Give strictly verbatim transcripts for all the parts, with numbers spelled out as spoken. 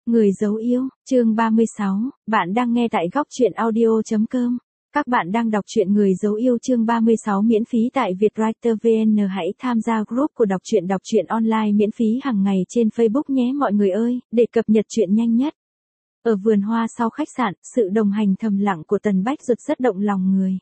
Người dấu yêu, chương ba mươi sáu, bạn đang nghe tại góc truyện audio chấm com. Các bạn đang đọc truyện Người dấu yêu chương ba mươi sáu miễn phí tại Vietwriter vê en. Hãy tham gia group của đọc truyện đọc truyện online miễn phí hàng ngày trên Facebook nhé mọi người ơi, để cập nhật truyện nhanh nhất. Ở vườn hoa sau khách sạn, sự đồng hành thầm lặng của Tần Bách Duật rất động lòng người.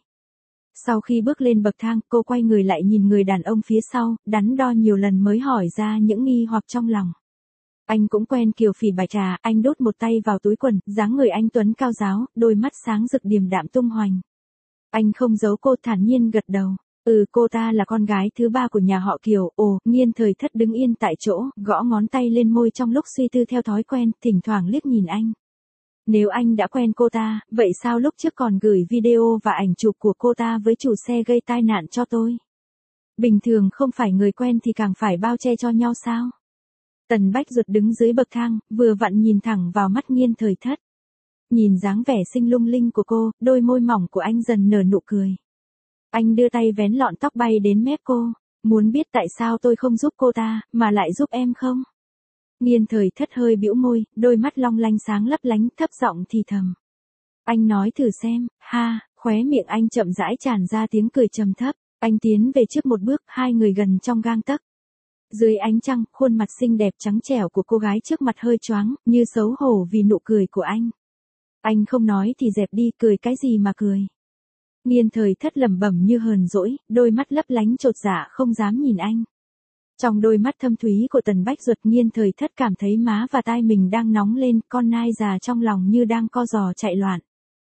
Sau khi bước lên bậc thang, cô quay người lại nhìn người đàn ông phía sau, đắn đo nhiều lần mới hỏi ra những nghi hoặc trong lòng. Anh cũng quen Kiều Phỉ Bạch trà, anh đút một tay vào túi quần, dáng người anh tuấn cao ráo, đôi mắt sáng rực điềm đạm tung hoành. Anh không giấu cô, thản nhiên gật đầu. Ừ, cô ta là con gái thứ ba của nhà họ Kiều. Ồ, Nghiên Thời Thất đứng yên tại chỗ, gõ ngón tay lên môi trong lúc suy tư theo thói quen, thỉnh thoảng liếc nhìn anh. Nếu anh đã quen cô ta, vậy sao lúc trước còn gửi video và ảnh chụp của cô ta với chủ xe gây tai nạn cho tôi? Bình thường không phải người quen thì càng phải bao che cho nhau sao? Tần Bách Duật đứng dưới bậc thang, vừa vặn nhìn thẳng vào mắt Nghiên Thời Thất. Nhìn dáng vẻ xinh lung linh của cô, đôi môi mỏng của anh dần nở nụ cười. Anh đưa tay vén lọn tóc bay đến mép cô. Muốn biết tại sao tôi không giúp cô ta, mà lại giúp em không? Nghiên Thời Thất hơi bĩu môi, đôi mắt long lanh sáng lấp lánh, thấp giọng thì thầm. Anh nói thử xem, ha, khóe miệng anh chậm rãi tràn ra tiếng cười trầm thấp. Anh tiến về trước một bước, hai người gần trong gang tấc. Dưới ánh trăng, khuôn mặt xinh đẹp trắng trẻo của cô gái trước mặt hơi choáng, như xấu hổ vì nụ cười của anh. Anh không nói thì dẹp đi, cười cái gì mà cười. Nghiên Thời Thất lẩm bẩm như hờn dỗi, đôi mắt lấp lánh chột dạ không dám nhìn anh. Trong đôi mắt thâm thúy của Tần Bách Duật, Nghiên Thời Thất cảm thấy má và tai mình đang nóng lên, con nai già trong lòng như đang co giò chạy loạn.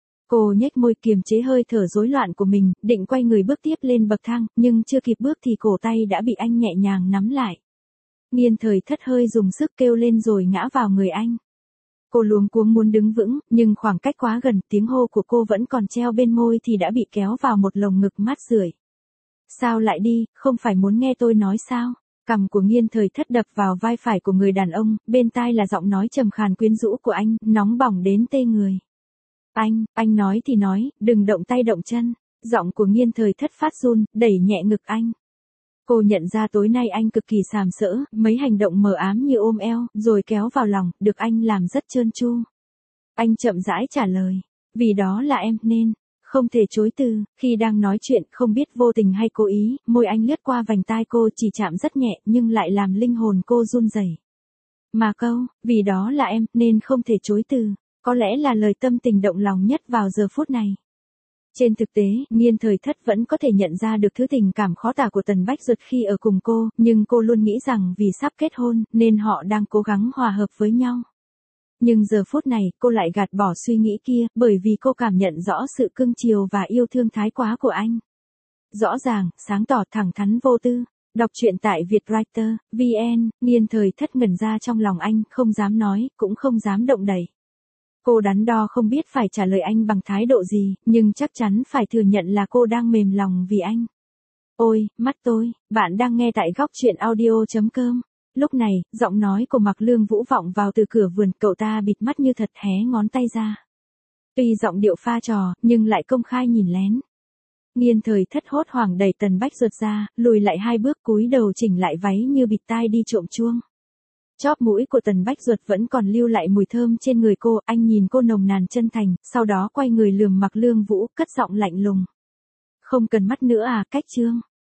Cô nhếch môi kiềm chế hơi thở rối loạn của mình, định quay người bước tiếp lên bậc thang, nhưng chưa kịp bước thì cổ tay đã bị anh nhẹ nhàng nắm lại. Nghiên Thời Thất hơi dùng sức kêu lên rồi ngã vào người anh. Cô luống cuống muốn đứng vững, nhưng khoảng cách quá gần, tiếng hô của cô vẫn còn treo bên môi thì đã bị kéo vào một lồng ngực mát rượi. Sao lại đi, không phải muốn nghe tôi nói sao? Cằm của Nghiên Thời Thất đập vào vai phải của người đàn ông, bên tai là giọng nói trầm khàn quyến rũ của anh, nóng bỏng đến tê người. Anh, anh nói thì nói, đừng động tay động chân. Giọng của Nghiên Thời Thất phát run, đẩy nhẹ ngực anh. Cô nhận ra tối nay anh cực kỳ sàm sỡ, mấy hành động mờ ám như ôm eo, rồi kéo vào lòng, được anh làm rất trơn tru. Anh chậm rãi trả lời, vì đó là em, nên, không thể chối từ. Khi đang nói chuyện, không biết vô tình hay cố ý, môi anh lướt qua vành tai cô chỉ chạm rất nhẹ, nhưng lại làm linh hồn cô run rẩy. Mà câu, vì đó là em, nên không thể chối từ, có lẽ là lời tâm tình động lòng nhất vào giờ phút này. Trên thực tế, Nghiên Thời Thất vẫn có thể nhận ra được thứ tình cảm khó tả của Tần Bách Duật khi ở cùng cô, nhưng cô luôn nghĩ rằng vì sắp kết hôn, nên họ đang cố gắng hòa hợp với nhau. Nhưng giờ phút này, cô lại gạt bỏ suy nghĩ kia, bởi vì cô cảm nhận rõ sự cưng chiều và yêu thương thái quá của anh. Rõ ràng, sáng tỏ, thẳng thắn vô tư. Đọc truyện tại Vietwriter vê en. Nghiên Thời Thất ngẩn ra trong lòng anh, không dám nói, cũng không dám động đậy. Cô đắn đo không biết phải trả lời anh bằng thái độ gì, nhưng chắc chắn phải thừa nhận là cô đang mềm lòng vì anh. Ôi, mắt tôi, bạn đang nghe tại góc truyện audio chấm com. Lúc này, giọng nói của Mạc Lương Vũ vọng vào từ cửa vườn, cậu ta bịt mắt như thật hé ngón tay ra. Tuy giọng điệu pha trò, nhưng lại công khai nhìn lén. Nghiên Thời Thất hốt hoảng đẩy Tần Bách Duật ra, lùi lại hai bước cúi đầu chỉnh lại váy như bịt tai đi trộm chuông. Chóp mũi của Tần Bách Duật vẫn còn lưu lại mùi thơm trên người cô, anh nhìn cô nồng nàn chân thành, sau đó quay người lườm Mạc Lương Vũ, cất giọng lạnh lùng. Không cần mắt nữa à, cách trương.